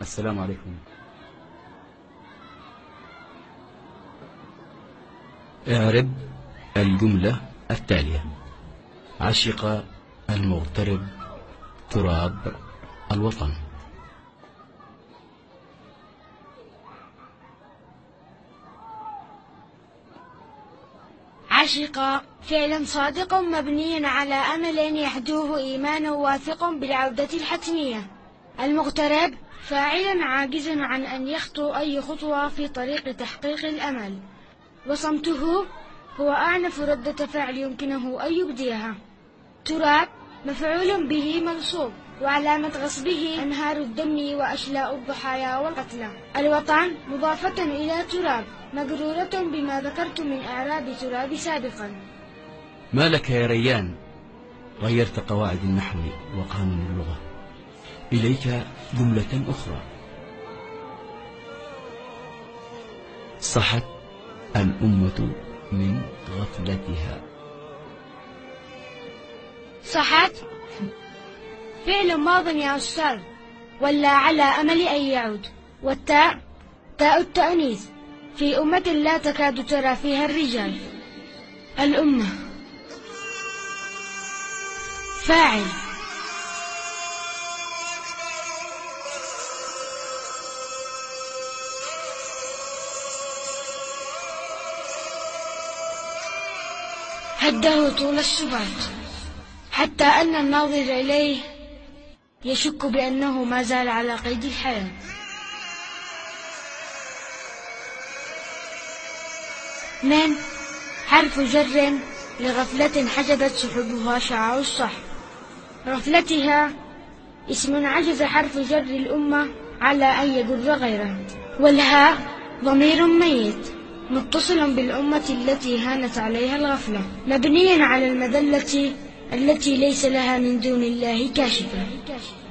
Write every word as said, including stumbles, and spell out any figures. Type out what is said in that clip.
السلام عليكم. اعرب الجملة التالية: عشق المغترب تراب الوطن. عشق فعل صادق مبني على أمل يحدوه إيمان واثق بالعودة الحتمية. المغترب فاعل عاجز عن أن يخطو أي خطوة في طريق تحقيق الأمل. وصمته هو أعنف ردة فعل يمكنه أن يبديها. تراب مفعول به منصوب، وعلامة غصبه أنهار الدم وأشلاء الضحايا والقتلى. الوطن مضافة إلى تراب مجرورة بما ذكرت من إعراب تراب سابقا. ما لك يا ريان غيرت قواعد النحو وقانون اللغة؟ إليك جملة أخرى: صحت الأمة من غفلتها. صحت فعل ماض يا أستاذ، ولا على أمل أن يعود. والتاء تاء التأنيث في أمة لا تكاد ترى فيها الرجال. الأمة فاعل. هده طول السبات، حتى أن الناظر إليه يشك بأنه ما زال على قيد الحياة. من حرف جر لغفلة حجبت سحبها شعاع الصح. غفلتها اسم عجز حرف جر الأمة على أن يجر غيره. والهاء ضمير ميت متصل بالأمة التي هانت عليها الغفلة، مبني على المذلة التي ليس لها من دون الله كاشفة.